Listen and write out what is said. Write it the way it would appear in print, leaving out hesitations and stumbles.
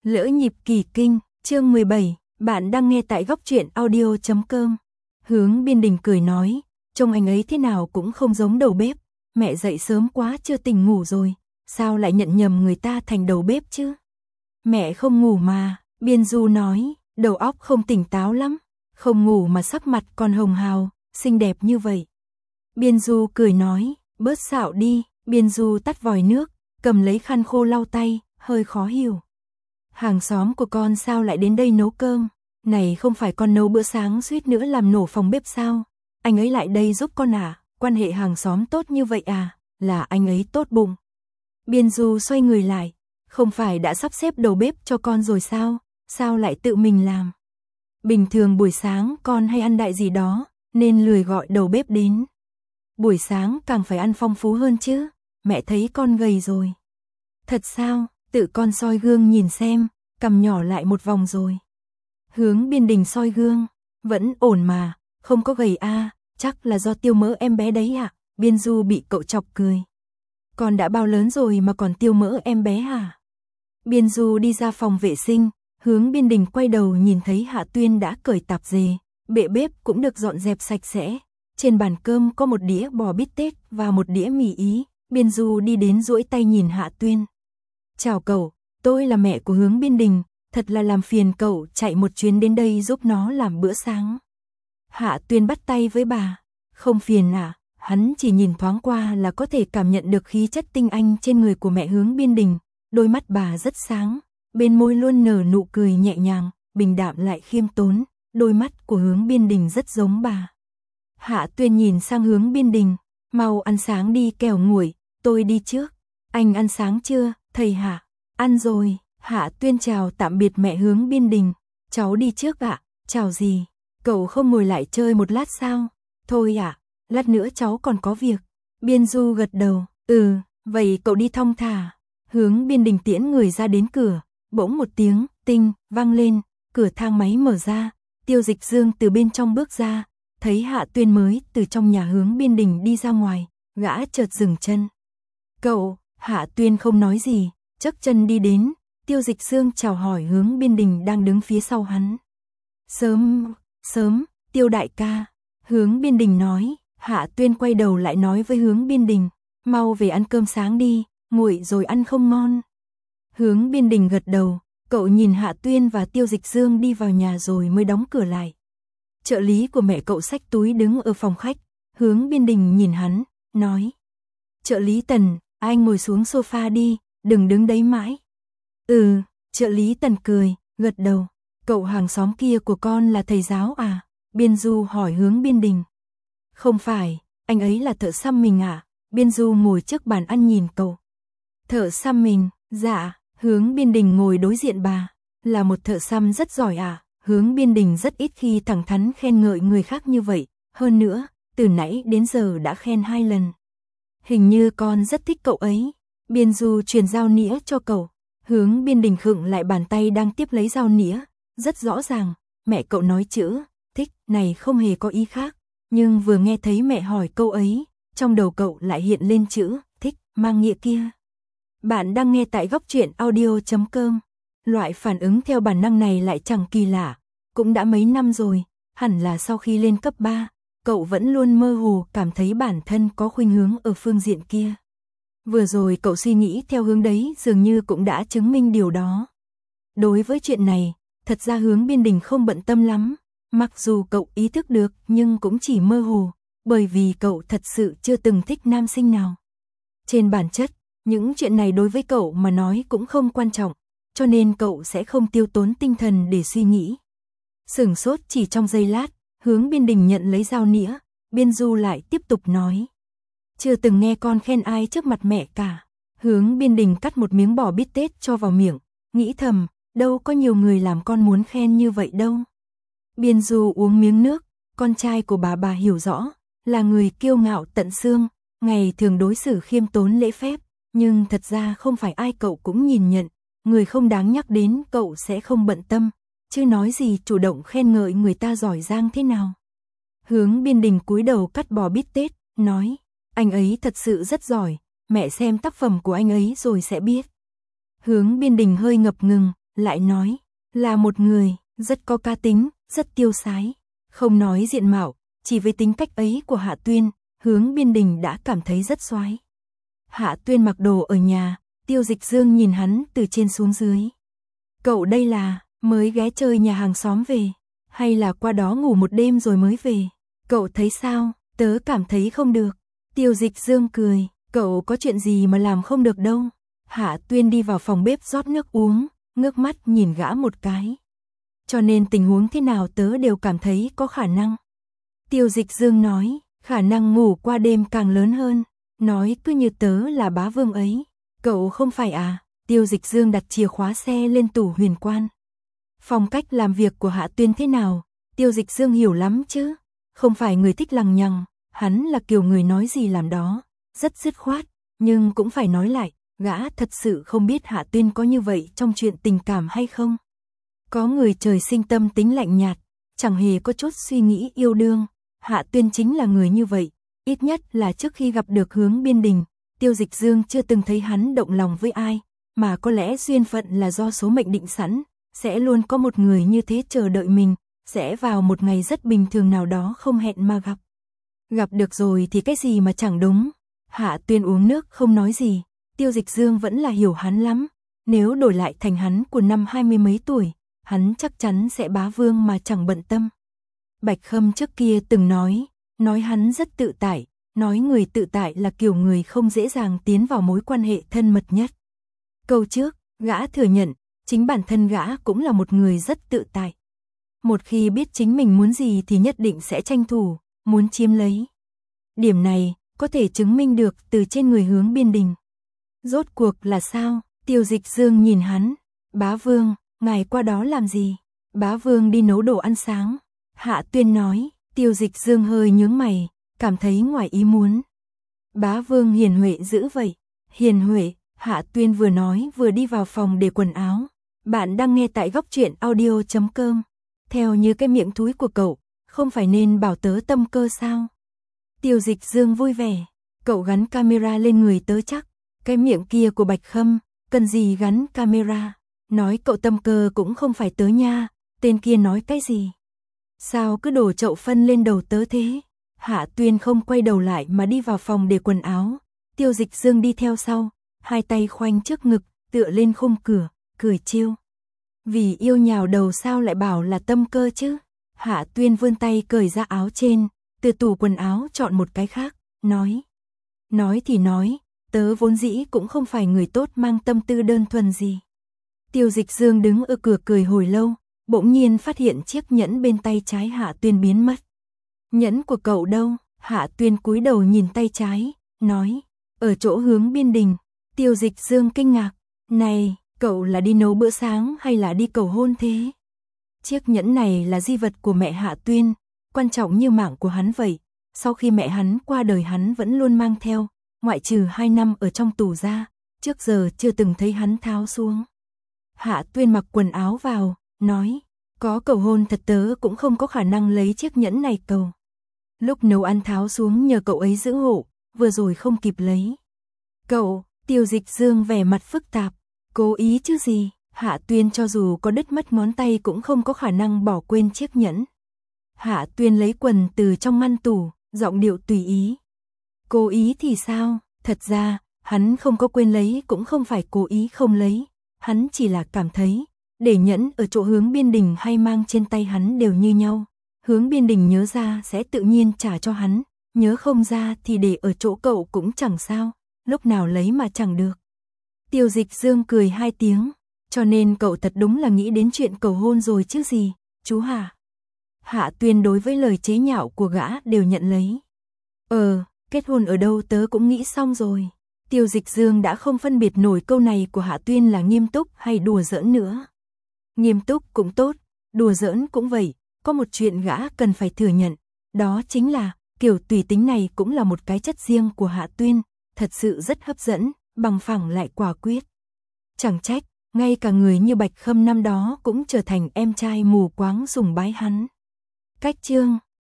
Lỡ nhịp kỳ kinh, chương 17, bạn đang nghe tại góc truyện audio.com. Hướng Biên Đình cười nói, trông anh ấy thế nào cũng không giống đầu bếp, mẹ dậy sớm quá chưa tỉnh ngủ rồi, sao lại nhận nhầm người ta thành đầu bếp chứ? Mẹ không ngủ mà, Biên Du nói, đầu óc không tỉnh táo lắm, không ngủ mà sắc mặt còn hồng hào, xinh đẹp như vậy. Biên Du cười nói, bớt xạo đi, Biên Du tắt vòi nước, cầm lấy khăn khô lau tay, hơi khó hiểu. Hàng xóm của con sao lại đến đây nấu cơm? Này không phải con nấu bữa sáng suýt nữa làm nổ phòng bếp sao? Anh ấy lại đây giúp con à? Quan hệ hàng xóm tốt như vậy à? Là anh ấy tốt bụng. Biên Du xoay người lại, không phải đã sắp xếp đầu bếp cho con rồi sao? Sao lại tự mình làm? Bình thường buổi sáng con hay ăn đại gì đó, nên lười gọi đầu bếp đến. Buổi sáng càng phải ăn phong phú hơn chứ, mẹ thấy con gầy rồi. Thật sao? Tự con soi gương nhìn xem, cằm nhỏ lại một vòng rồi. Hướng Biên Đình soi gương, vẫn ổn mà, không có gầy a, chắc là do tiêu mỡ em bé đấy ạ. Biên Du bị cậu chọc cười. Con đã bao lớn rồi mà còn tiêu mỡ em bé hả? Biên Du đi ra phòng vệ sinh, Hướng Biên Đình quay đầu nhìn thấy Hạ Tuyên đã cởi tạp dề, bệ bếp cũng được dọn dẹp sạch sẽ. Trên bàn cơm có một đĩa bò bít tết và một đĩa mì Ý. Biên Du đi đến duỗi tay nhìn Hạ Tuyên. Chào cậu, tôi là mẹ của Hướng Biên Đình, thật là làm phiền cậu chạy một chuyến đến đây giúp nó làm bữa sáng. Hạ Tuyên bắt tay với bà, không phiền à, hắn chỉ nhìn thoáng qua là có thể cảm nhận được khí chất tinh anh trên người của mẹ Hướng Biên Đình, đôi mắt bà rất sáng, bên môi luôn nở nụ cười nhẹ nhàng, bình đạm lại khiêm tốn, đôi mắt của Hướng Biên Đình rất giống bà. Hạ Tuyên nhìn sang Hướng Biên Đình, mau ăn sáng đi kẻo nguội, tôi đi trước. Anh ăn sáng chưa, thầy Hạ? Ăn rồi. Hạ Tuyên chào tạm biệt mẹ Hướng Biên Đình. Cháu đi trước ạ. Chào gì? Cậu không ngồi lại chơi một lát sao? Thôi ạ, lát nữa cháu còn có việc. Biên Du gật đầu. Vậy cậu đi thong thả. Hướng Biên Đình tiễn người ra đến cửa. Bỗng một tiếng tinh vang lên, cửa thang máy mở ra. Tiêu Dịch Dương từ bên trong bước ra, thấy Hạ Tuyên mới từ trong nhà Hướng Biên Đình đi ra ngoài, gã chợt dừng chân. Cậu, Hạ Tuyên không nói gì, nhấc chân đi đến, Tiêu Dịch Dương chào hỏi Hướng Biên Đình đang đứng phía sau hắn. Sớm, Tiêu đại ca, Hướng Biên Đình nói. Hạ Tuyên quay đầu lại nói với Hướng Biên Đình, mau về ăn cơm sáng đi, nguội rồi ăn không ngon. Hướng Biên Đình gật đầu, cậu nhìn Hạ Tuyên và Tiêu Dịch Dương đi vào nhà rồi mới đóng cửa lại. Trợ lý của mẹ cậu xách túi đứng ở phòng khách, Hướng Biên Đình nhìn hắn, nói. Trợ lý Tần, anh ngồi xuống sofa đi, đừng đứng đấy mãi. Trợ lý Tần cười, gật đầu. Cậu hàng xóm kia của con là thầy giáo à? Biên Du hỏi Hướng Biên Đình. Không phải, anh ấy là thợ xăm mình à? Biên Du ngồi trước bàn ăn nhìn cậu. Thợ xăm mình, dạ, Hướng Biên Đình ngồi đối diện bà. Là một thợ xăm rất giỏi à? Hướng Biên Đình rất ít khi thẳng thắn khen ngợi người khác như vậy. Hơn nữa, từ nãy đến giờ đã khen 2 lần. Hình như con rất thích cậu ấy. Biên Du truyền dao nĩa cho cậu. Hướng Biên Đình khựng lại bàn tay đang tiếp lấy dao nĩa. Rất rõ ràng, mẹ cậu nói chữ thích này không hề có ý khác. Nhưng vừa nghe thấy mẹ hỏi câu ấy, trong đầu cậu lại hiện lên chữ thích mang nghĩa kia. Bạn đang nghe tại góc truyện audio.com. Loại phản ứng theo bản năng này lại chẳng kỳ lạ. Cũng đã mấy năm rồi, hẳn là sau khi lên cấp 3. Cậu vẫn luôn mơ hồ cảm thấy bản thân có khuynh hướng ở phương diện kia. Vừa rồi cậu suy nghĩ theo hướng đấy dường như cũng đã chứng minh điều đó. Đối với chuyện này, thật ra Hướng Biên Đình không bận tâm lắm. Mặc dù cậu ý thức được nhưng cũng chỉ mơ hồ, bởi vì cậu thật sự chưa từng thích nam sinh nào. Trên bản chất, những chuyện này đối với cậu mà nói cũng không quan trọng, cho nên cậu sẽ không tiêu tốn tinh thần để suy nghĩ. Sửng sốt chỉ trong giây lát, Hướng Biên Đình nhận lấy dao nĩa, Biên Du lại tiếp tục nói. Chưa từng nghe con khen ai trước mặt mẹ cả. Hướng Biên Đình cắt một miếng bò bít tết cho vào miệng, nghĩ thầm, đâu có nhiều người làm con muốn khen như vậy đâu. Biên Du uống miếng nước, con trai của bà hiểu rõ, là người kiêu ngạo tận xương, ngày thường đối xử khiêm tốn lễ phép, nhưng thật ra không phải ai cậu cũng nhìn nhận, người không đáng nhắc đến cậu sẽ không bận tâm. Chứ nói gì chủ động khen ngợi người ta giỏi giang thế nào. Hướng Biên Đình cúi đầu cắt bò bít tết, nói, anh ấy thật sự rất giỏi, mẹ xem tác phẩm của anh ấy rồi sẽ biết. Hướng Biên Đình hơi ngập ngừng, lại nói, là một người, rất có cá tính, rất tiêu sái. Không nói diện mạo, chỉ với tính cách ấy của Hạ Tuyên, Hướng Biên Đình đã cảm thấy rất soái. Hạ Tuyên mặc đồ ở nhà, Tiêu Dịch Dương nhìn hắn từ trên xuống dưới. Cậu đây là, mới ghé chơi nhà hàng xóm về, hay là qua đó ngủ một đêm rồi mới về? Cậu thấy sao? Tớ cảm thấy không được. Tiêu Dịch Dương cười, cậu có chuyện gì mà làm không được đâu. Hạ Tuyên đi vào phòng bếp rót nước uống, ngước mắt nhìn gã một cái. Cho nên tình huống thế nào tớ đều cảm thấy có khả năng. Tiêu Dịch Dương nói, khả năng ngủ qua đêm càng lớn hơn. Nói cứ như tớ là bá vương ấy. Cậu không phải à? Tiêu Dịch Dương đặt chìa khóa xe lên tủ huyền quan. Phong cách làm việc của Hạ Tuyên thế nào? Tiêu Dịch Dương hiểu lắm chứ. Không phải người thích lằng nhằng, hắn là kiểu người nói gì làm đó, rất dứt khoát, nhưng cũng phải nói lại, gã thật sự không biết Hạ Tuyên có như vậy trong chuyện tình cảm hay không. Có người trời sinh tâm tính lạnh nhạt, chẳng hề có chút suy nghĩ yêu đương, Hạ Tuyên chính là người như vậy, ít nhất là trước khi gặp được Hướng Biên Đình, Tiêu Dịch Dương chưa từng thấy hắn động lòng với ai, mà có lẽ duyên phận là do số mệnh định sẵn, sẽ luôn có một người như thế chờ đợi mình, sẽ vào một ngày rất bình thường nào đó không hẹn mà gặp. Gặp được rồi thì cái gì mà chẳng đúng. Hạ Tuyên uống nước không nói gì, Tiêu Dịch Dương vẫn là hiểu hắn lắm, nếu đổi lại thành hắn của năm 20 mấy tuổi, hắn chắc chắn sẽ bá vương mà chẳng bận tâm. Bạch Khâm trước kia từng nói hắn rất tự tại, nói người tự tại là kiểu người không dễ dàng tiến vào mối quan hệ thân mật nhất. Câu trước, gã thừa nhận, chính bản thân gã cũng là một người rất tự tại. Một khi biết chính mình muốn gì thì nhất định sẽ tranh thủ, muốn chiếm lấy. Điểm này, có thể chứng minh được từ trên người Hướng Biên Đình. Rốt cuộc là sao? Tiêu Dịch Dương nhìn hắn. Bá vương, ngài qua đó làm gì? Bá vương đi nấu đồ ăn sáng. Hạ Tuyên nói. Tiêu Dịch Dương hơi nhướng mày, cảm thấy ngoài ý muốn. Bá vương hiền huệ dữ vậy. Hiền huệ, Hạ Tuyên vừa nói vừa đi vào phòng để quần áo. Bạn đang nghe tại góc truyện audio.com. Theo như cái miệng thúi của cậu, không phải nên bảo tớ tâm cơ sao? Tiêu Dịch Dương vui vẻ, cậu gắn camera lên người tớ chắc, cái miệng kia của Bạch Khâm, cần gì gắn camera, nói cậu tâm cơ cũng không phải tớ nha, tên kia nói cái gì? Sao cứ đổ chậu phân lên đầu tớ thế? Hạ Tuyên không quay đầu lại mà đi vào phòng để quần áo, Tiêu Dịch Dương đi theo sau, hai tay khoanh trước ngực, tựa lên khung cửa, cười trêu. Vì yêu nhào đầu sao lại bảo là tâm cơ chứ? Hạ Tuyên vươn tay cởi ra áo trên, từ tủ quần áo chọn một cái khác, nói. Nói thì nói, tớ vốn dĩ cũng không phải người tốt mang tâm tư đơn thuần gì. Tiêu Dịch Dương đứng ở cửa cười hồi lâu, bỗng nhiên phát hiện chiếc nhẫn bên tay trái Hạ Tuyên biến mất. Nhẫn của cậu đâu? Hạ Tuyên cúi đầu nhìn tay trái, nói. Ở chỗ Hướng Biên Đình. Tiêu Dịch Dương kinh ngạc. Này, cậu là đi nấu bữa sáng hay là đi cầu hôn thế? Chiếc nhẫn này là di vật của mẹ Hạ Tuyên, quan trọng như mạng của hắn vậy. Sau khi mẹ hắn qua đời hắn vẫn luôn mang theo, ngoại trừ 2 năm ở trong tù ra, trước giờ chưa từng thấy hắn tháo xuống. Hạ Tuyên mặc quần áo vào, nói, có cầu hôn thật tớ cũng không có khả năng lấy chiếc nhẫn này cầu. Lúc nấu ăn tháo xuống nhờ cậu ấy giữ hộ, vừa rồi không kịp lấy. Cậu, Tiêu Dịch Dương vẻ mặt phức tạp, cố ý chứ gì? Hạ Tuyên cho dù có đứt mất ngón tay cũng không có khả năng bỏ quên chiếc nhẫn. Hạ Tuyên lấy quần từ trong ngăn tủ, giọng điệu tùy ý. Cố ý thì sao? Thật ra, hắn không có quên lấy cũng không phải cố ý không lấy. Hắn chỉ là cảm thấy, để nhẫn ở chỗ Hướng Biên Đình hay mang trên tay hắn đều như nhau. Hướng Biên Đình nhớ ra sẽ tự nhiên trả cho hắn, nhớ không ra thì để ở chỗ cậu cũng chẳng sao, lúc nào lấy mà chẳng được. Tiêu Dịch Dương cười 2 tiếng, cho nên cậu thật đúng là nghĩ đến chuyện cầu hôn rồi chứ gì, chú Hạ. Hạ Tuyên đối với lời chế nhạo của gã đều nhận lấy. Kết hôn ở đâu tớ cũng nghĩ xong rồi. Tiêu Dịch Dương đã không phân biệt nổi câu này của Hạ Tuyên là nghiêm túc hay đùa giỡn nữa. Nghiêm túc cũng tốt, đùa giỡn cũng vậy, có một chuyện gã cần phải thừa nhận, đó chính là, kiểu tùy tính này cũng là một cái chất riêng của Hạ Tuyên, thật sự rất hấp dẫn, bằng phẳng lại quả quyết. Chẳng trách, ngay cả người như Bạch Khâm năm đó cũng trở thành em trai mù quáng sùng bái hắn. Cách chương